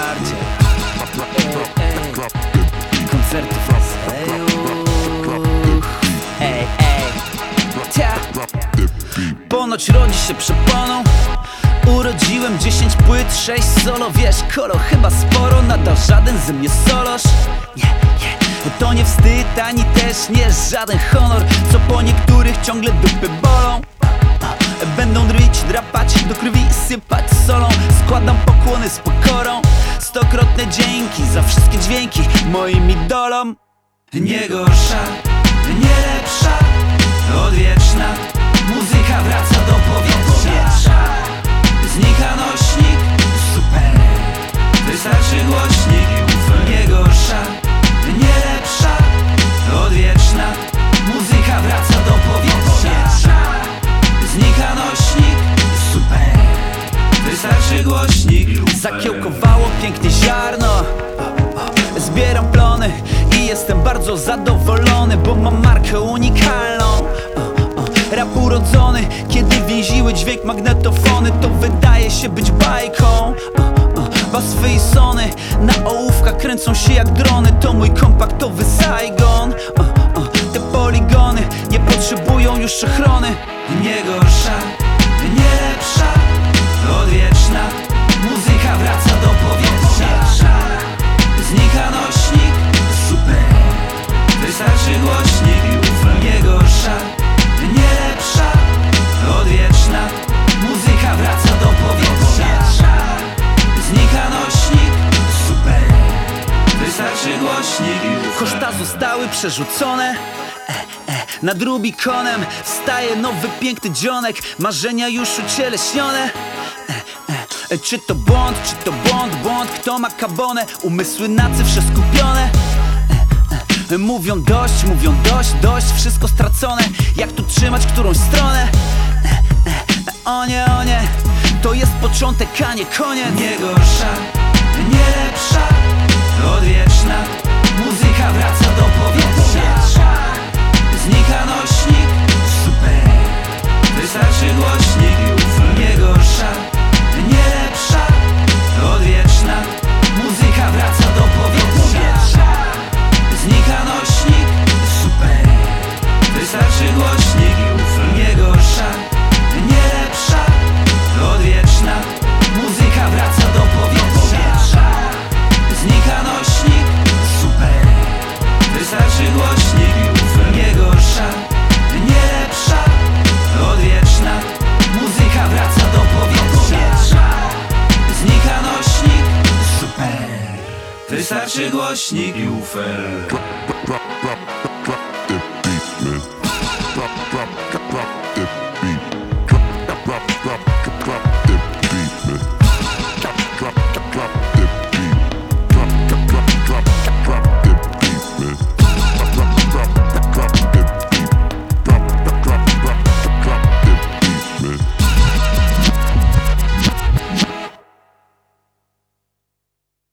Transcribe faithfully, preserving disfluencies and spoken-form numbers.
bardziej. Ej, ej. Koncertów ej, ej, ej. Cia. Ponoć rodzi się przeponą. Urodziłem dziesięć płyt, sześć solo. Wiesz, kolo chyba sporo, nadal żaden ze mnie solosz. Nie, nie, to nie wstyd, ani też nie żaden honor. Co po niektórych ciągle dupy bolą. Będą dryć, drapać, do krwi sypać solą. Składam pokłony z pokorą. Stokrotne dzięki za wszystkie dźwięki moim idolom. Nie gorsza, nie lepsza, odwieczna muzyka wraca do powietrza. Znika nośnik, super, wystarczy głośnik. Nie gorsza, nie lepsza, odwieczna muzyka wraca do powietrza. Znika nośnik, super, wystarczy głośnik. Zakiełkowało pięknie ziarno, zbieram plony i jestem bardzo zadowolony, bo mam markę unikalną. Rap urodzony, kiedy więziły dźwięk magnetofony, to wydaje się być bajką. Baswy i sony na ołówkach kręcą się jak drony, to mój kompaktowy Saigon. Te poligony nie potrzebują już ochrony. Nie gorsza, nie lepsza, odwieczna muzyka wraca do powietrza. Znika nośnik, super, wystarczy głośnik. Nie gorsza, nie lepsza, odwieczna muzyka wraca do powietrza. Znika nośnik, super, wystarczy głośnik. Koszta zostały przerzucone e, e, nad Rubikonem wstaje nowy piękny dzionek. Marzenia już ucieleśnione. e, e, Czy to błąd, czy to błąd, błąd, kto ma kabonę? Umysły na cyfrze skupione. Mówią dość, mówią dość, dość, wszystko stracone. Jak tu trzymać którąś stronę? O nie, o nie, to jest początek, a nie koniec. Nie gorsza, nie lepsza, odwieczna muzyka wraca do powietrza. Znika nośnik, super, wystarczy głośnik. Nie gorsza, nie lepsza, odwieczna muzyka wraca do powietrza. Znika nośnik, super, wystarczy głośnik. Nie gorsza, nie lepsza, odwieczna muzyka wraca do powietrza. Znika nośnik, super, wystarczy głośnik. Nie gorsza, nie lepsza, odwieczna muzyka wraca do powietrza. Znika nośnik, super, wystarczy głośnik.